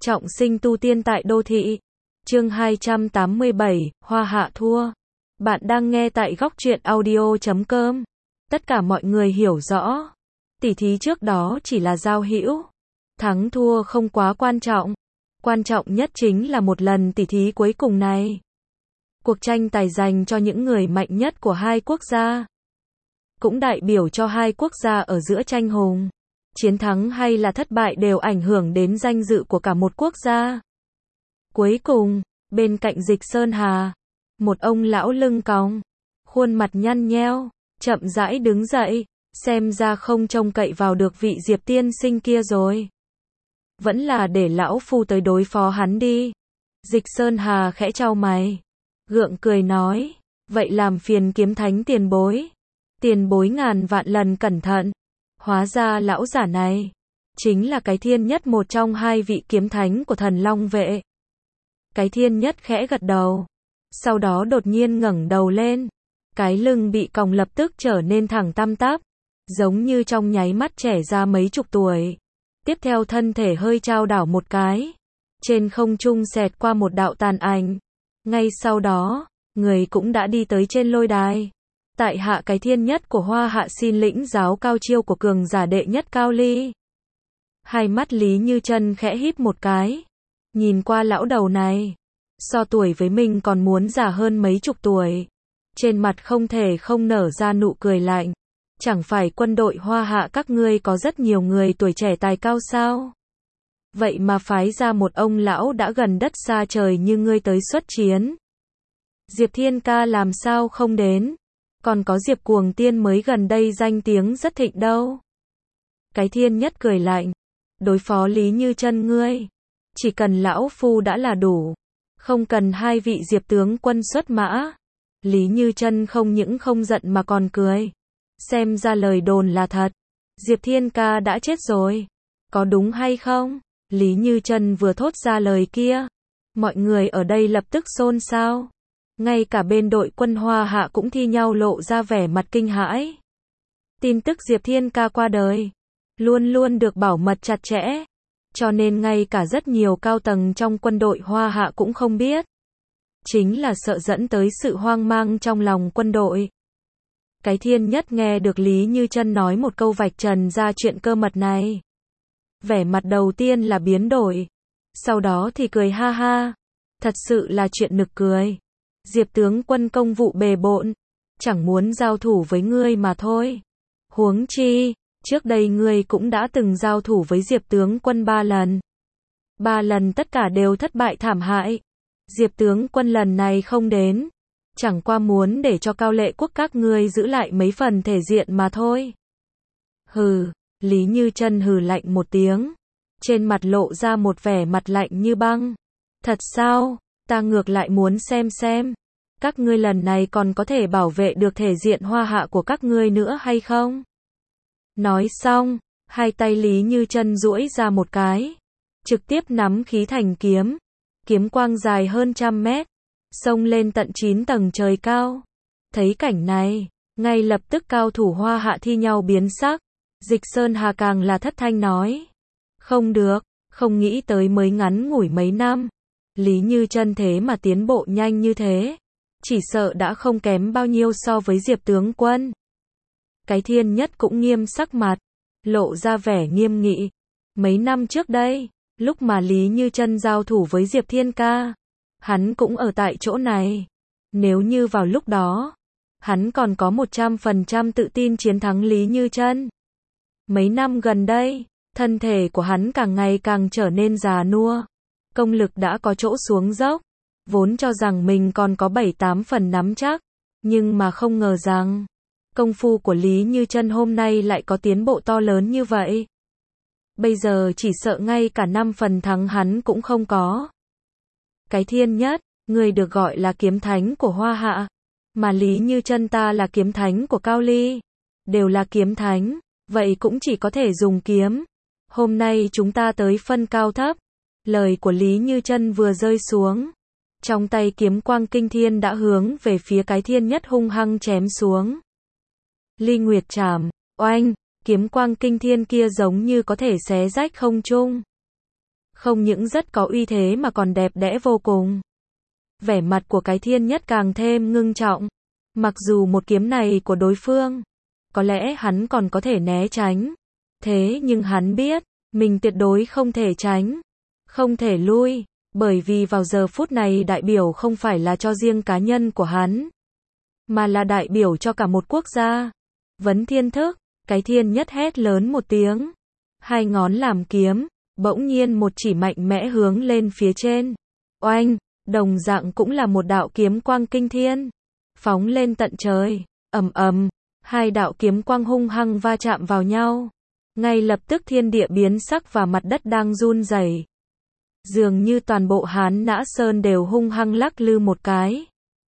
Trọng sinh tu tiên tại đô thị. Chương 287, Hoa Hạ thua. Bạn đang nghe tại góc truyện audio.com. Tất cả mọi người hiểu rõ. Tỉ thí trước đó chỉ là giao hữu. Thắng thua không quá quan trọng. Quan trọng nhất chính là một lần tỉ thí cuối cùng này. Cuộc tranh tài dành cho những người mạnh nhất của hai quốc gia. Cũng đại biểu cho hai quốc gia ở giữa tranh hùng. Chiến thắng hay là thất bại đều ảnh hưởng đến danh dự của cả một quốc gia. Cuối cùng, bên cạnh Dịch Sơn Hà, một ông lão lưng còng, khuôn mặt nhăn nheo, chậm rãi đứng dậy, xem ra không trông cậy vào được vị Diệp tiên sinh kia rồi. Vẫn là để lão phu tới đối phó hắn đi. Dịch Sơn Hà khẽ chau mày, gượng cười nói, vậy làm phiền Kiếm Thánh tiền bối. Tiền bối ngàn vạn lần cẩn thận. Hóa ra lão giả này chính là cái Thiên Nhất, một trong hai vị kiếm thánh của Thần Long vệ. Cái Thiên Nhất khẽ gật đầu, sau đó đột nhiên ngẩng đầu lên, cái lưng bị còng lập tức trở nên thẳng tăm tắp, giống như trong nháy mắt trẻ ra mấy chục tuổi. Tiếp theo thân thể hơi chao đảo một cái, trên không trung xẹt qua một đạo tàn ảnh. Ngay sau đó, người cũng đã đi tới trên lôi đài. Tại hạ cái Thiên Nhất của Hoa Hạ xin lĩnh giáo cao chiêu của cường giả đệ nhất Cao Ly. Hai mắt Lý Như Chân khẽ híp một cái, nhìn qua lão đầu này, so tuổi với mình còn muốn già hơn mấy chục tuổi. Trên mặt không thể không nở ra nụ cười lạnh. Chẳng phải quân đội Hoa Hạ các ngươi có rất nhiều người tuổi trẻ tài cao sao? Vậy mà phái ra một ông lão đã gần đất xa trời như ngươi tới xuất chiến. Diệp Thiên ca làm sao không đến? Còn có Diệp Cuồng Tiên mới gần đây danh tiếng rất thịnh đâu. Cái Thiên Nhất cười lạnh, đối phó Lý Như Chân ngươi, chỉ cần lão phu đã là đủ, không cần hai vị Diệp tướng quân xuất mã. Lý Như Chân không những không giận mà còn cười, xem ra lời đồn là thật, Diệp Thiên ca đã chết rồi, có đúng hay không? Lý Như Chân vừa thốt ra lời kia, mọi người ở đây lập tức xôn xao. Ngay cả bên đội quân Hoa Hạ cũng thi nhau lộ ra vẻ mặt kinh hãi. Tin tức Diệp Thiên ca qua đời luôn luôn được bảo mật chặt chẽ, cho nên ngay cả rất nhiều cao tầng trong quân đội Hoa Hạ cũng không biết. Chính là sợ dẫn tới sự hoang mang trong lòng quân đội. Cái Thiên Nhất nghe được Lý Như Chân nói một câu vạch trần ra chuyện cơ mật này, vẻ mặt đầu tiên là biến đổi, sau đó thì cười ha ha, thật sự là chuyện nực cười. Diệp tướng quân công vụ bề bộn, chẳng muốn giao thủ với ngươi mà thôi. Huống chi, trước đây ngươi cũng đã từng giao thủ với Diệp tướng quân 3 lần. 3 lần tất cả đều thất bại thảm hại. Diệp tướng quân lần này không đến, chẳng qua muốn để cho Cao Lệ quốc các ngươi giữ lại mấy phần thể diện mà thôi. Hừ, Lý Như Chân hừ lạnh một tiếng, trên mặt lộ ra một vẻ mặt lạnh như băng. Thật sao? Ta ngược lại muốn xem, các ngươi lần này còn có thể bảo vệ được thể diện Hoa Hạ của các ngươi nữa hay không? Nói xong, hai tay Lý Như Chân duỗi ra một cái, trực tiếp nắm khí thành kiếm, kiếm quang dài hơn 100 mét, xông lên tận 9 tầng trời cao. Thấy cảnh này, ngay lập tức cao thủ Hoa Hạ thi nhau biến sắc. Dịch Sơn Hà càng là thất thanh nói, không được, không nghĩ tới mới ngắn ngủi mấy năm, Lý Như Chân thế mà tiến bộ nhanh như thế, chỉ sợ đã không kém bao nhiêu so với Diệp tướng quân. Cái Thiên Nhất cũng nghiêm sắc mặt, lộ ra vẻ nghiêm nghị. Mấy năm trước đây, lúc mà Lý Như Chân giao thủ với Diệp Thiên ca, hắn cũng ở tại chỗ này. Nếu như vào lúc đó, hắn còn có 100% tự tin chiến thắng Lý Như Chân. Mấy năm gần đây, thân thể của hắn càng ngày càng trở nên già nua, công lực đã có chỗ xuống dốc, vốn cho rằng mình còn có 7-8 phần nắm chắc, nhưng mà không ngờ rằng, công phu của Lý Như Chân hôm nay lại có tiến bộ to lớn như vậy. Bây giờ chỉ sợ ngay cả 5 phần thắng hắn cũng không có. Cái Thiên Nhất, người được gọi là kiếm thánh của Hoa Hạ, mà Lý Như Chân ta là kiếm thánh của Cao Ly, đều là kiếm thánh, vậy cũng chỉ có thể dùng kiếm. Hôm nay chúng ta tới phân cao thấp. Lời của Lý Như Chân vừa rơi xuống, trong tay kiếm quang kinh thiên đã hướng về phía cái Thiên Nhất hung hăng chém xuống. Ly Nguyệt Trảm, oanh, kiếm quang kinh thiên kia giống như có thể xé rách không trung. Không những rất có uy thế mà còn đẹp đẽ vô cùng. Vẻ mặt của cái thiên nhất càng thêm ngưng trọng. Mặc dù một kiếm này của đối phương, có lẽ hắn còn có thể né tránh. Thế nhưng hắn biết, mình tuyệt đối không thể tránh, không thể lui, bởi vì vào giờ phút này đại biểu không phải là cho riêng cá nhân của hắn, mà là đại biểu cho cả một quốc gia. Vấn thiên thức, cái thiên nhất hét lớn một tiếng. Hai ngón làm kiếm, bỗng nhiên một chỉ mạnh mẽ hướng lên phía trên. Oanh, đồng dạng cũng là một đạo kiếm quang kinh thiên, phóng lên tận trời, ầm ầm, hai đạo kiếm quang hung hăng va chạm vào nhau. Ngay lập tức thiên địa biến sắc và mặt đất đang run rẩy. Dường như toàn bộ Hán Nã Sơn đều hung hăng lắc lư một cái.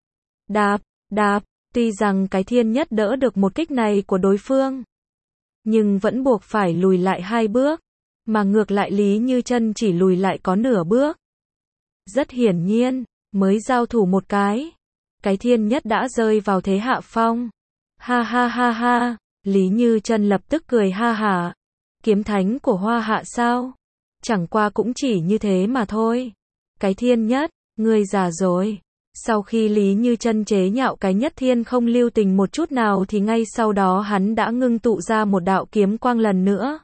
Đạp, đạp, tuy rằng cái thiên nhất đỡ được một kích này của đối phương, nhưng vẫn buộc phải lùi lại 2 bước, mà ngược lại Lý Như Chân chỉ lùi lại có nửa bước. Rất hiển nhiên, mới giao thủ một cái thiên nhất đã rơi vào thế hạ phong. Ha ha ha ha, Lý Như Chân lập tức cười ha hả. Kiếm thánh của Hoa Hạ sao? Chẳng qua cũng chỉ như thế mà thôi. Cái thiên nhất, ngươi già rồi. Sau khi Lý Như Chân chế nhạo cái nhất thiên không lưu tình một chút nào thì ngay sau đó hắn đã ngưng tụ ra một đạo kiếm quang lần nữa.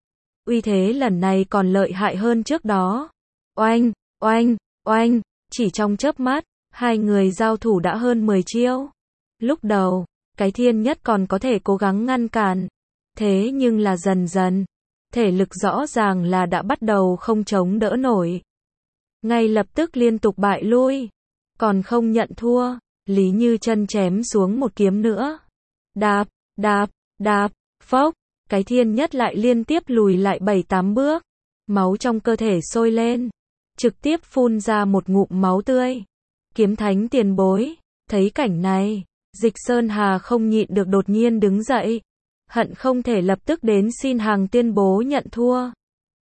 Uy thế lần này còn lợi hại hơn trước đó. Oanh, oanh, oanh, chỉ trong chớp mắt, hai người giao thủ đã hơn 10 chiêu. Lúc đầu, cái thiên nhất còn có thể cố gắng ngăn cản. Thế nhưng là dần dần, thể lực rõ ràng là đã bắt đầu không chống đỡ nổi. Ngay lập tức liên tục bại lui. Còn không nhận thua, Lý Như Chân chém xuống một kiếm nữa. Đạp, đạp, đạp, phốc, cái thiên nhất lại liên tiếp lùi lại 7-8 bước. Máu trong cơ thể sôi lên, trực tiếp phun ra một ngụm máu tươi. Kiếm thánh tiền bối, thấy cảnh này, Dịch Sơn Hà không nhịn được đột nhiên đứng dậy. Hận không thể lập tức đến xin hàng tuyên bố nhận thua.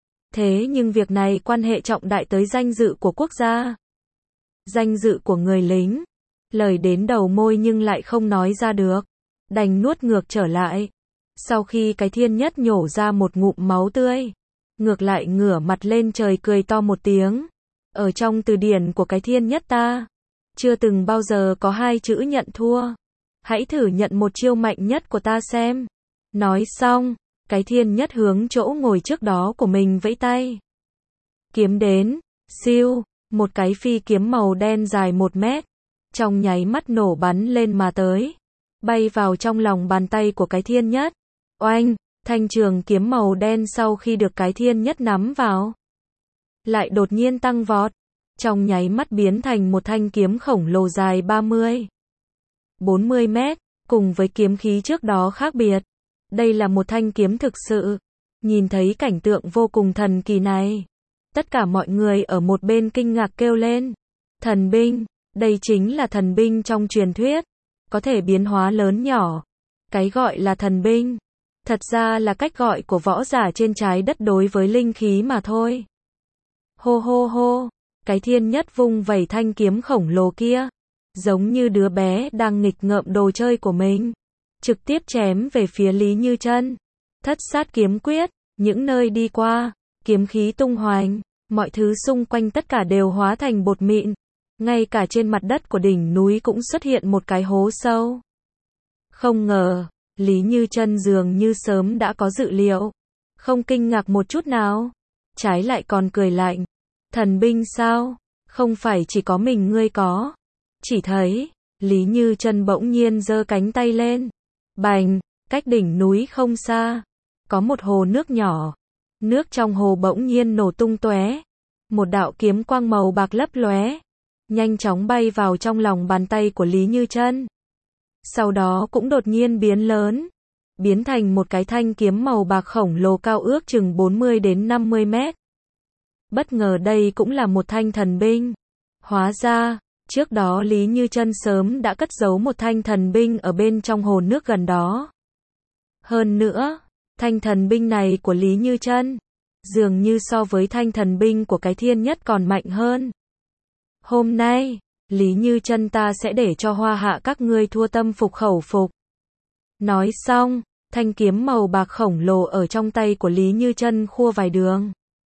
Thế nhưng việc này quan hệ trọng đại tới danh dự của quốc gia, danh dự của người lính. Lời đến đầu môi nhưng lại không nói ra được, đành nuốt ngược trở lại. Sau khi cái thiên nhất nhổ ra một ngụm máu tươi, ngược lại ngửa mặt lên trời cười to một tiếng. Ở trong từ điển của cái thiên nhất ta, chưa từng bao giờ có 2 chữ nhận thua. Hãy thử nhận một chiêu mạnh nhất của ta xem. Nói xong, cái thiên nhất hướng chỗ ngồi trước đó của mình vẫy tay. Kiếm đến, siêu, một cái phi kiếm màu đen dài 1 mét, trong nháy mắt nổ bắn lên mà tới, bay vào trong lòng bàn tay của cái thiên nhất. Oanh, thanh trường kiếm màu đen sau khi được cái thiên nhất nắm vào, lại đột nhiên tăng vọt, trong nháy mắt biến thành một thanh kiếm khổng lồ dài 30-40 mét, cùng với kiếm khí trước đó khác biệt. Đây là một thanh kiếm thực sự. Nhìn thấy cảnh tượng vô cùng thần kỳ này, tất cả mọi người ở một bên kinh ngạc kêu lên. Thần binh, đây chính là thần binh trong truyền thuyết, có thể biến hóa lớn nhỏ. Cái gọi là thần binh, thật ra là cách gọi của võ giả trên trái đất đối với linh khí mà thôi. Hô hô hô, cái thiên nhất vung vẩy thanh kiếm khổng lồ kia, giống như đứa bé đang nghịch ngợm đồ chơi của mình, trực tiếp chém về phía Lý Như Chân. Thất sát kiếm quyết, những nơi đi qua, kiếm khí tung hoành, mọi thứ xung quanh tất cả đều hóa thành bột mịn. Ngay cả trên mặt đất của đỉnh núi cũng xuất hiện một cái hố sâu. Không ngờ, Lý Như Chân dường như sớm đã có dự liệu, không kinh ngạc một chút nào, trái lại còn cười lạnh. Thần binh sao? Không phải chỉ có mình ngươi có. Chỉ thấy, Lý Như Chân bỗng nhiên giơ cánh tay lên. Bành, cách đỉnh núi không xa, có một hồ nước nhỏ. Nước trong hồ bỗng nhiên nổ tung tóe. Một đạo kiếm quang màu bạc lấp lóe, nhanh chóng bay vào trong lòng bàn tay của Lý Như Chân. Sau đó cũng đột nhiên biến lớn, biến thành một cái thanh kiếm màu bạc khổng lồ cao ước chừng 40-50 mét. Bất ngờ đây cũng là một thanh thần binh. Hóa ra, trước đó Lý Như Chân sớm đã cất giấu một thanh thần binh ở bên trong hồ nước gần đó. Hơn nữa, thanh thần binh này của Lý Như Chân, dường như so với thanh thần binh của cái thiên nhất còn mạnh hơn. Hôm nay, Lý Như Chân ta sẽ để cho Hoa Hạ các ngươi thua tâm phục khẩu phục. Nói xong, thanh kiếm màu bạc khổng lồ ở trong tay của Lý Như Chân khua vài đường,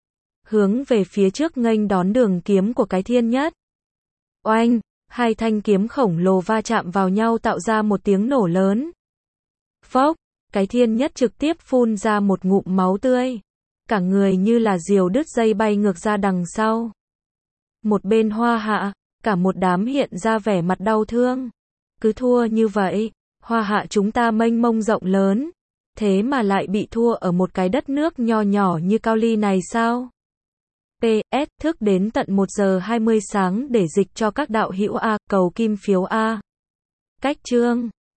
hướng về phía trước nghênh đón đường kiếm của cái thiên nhất. Oanh, hai thanh kiếm khổng lồ va chạm vào nhau tạo ra một tiếng nổ lớn. Phốc, cái thiên nhất trực tiếp phun ra một ngụm máu tươi. Cả người như là diều đứt dây bay ngược ra đằng sau. Một bên Hoa Hạ, cả một đám hiện ra vẻ mặt đau thương. Cứ thua như vậy, Hoa Hạ chúng ta mênh mông rộng lớn, thế mà lại bị thua ở một cái đất nước nho nhỏ như Cao Ly này sao? PS, thức đến tận 1 giờ 20 sáng để dịch cho các đạo hữu A, cầu kim phiếu A. Cách chương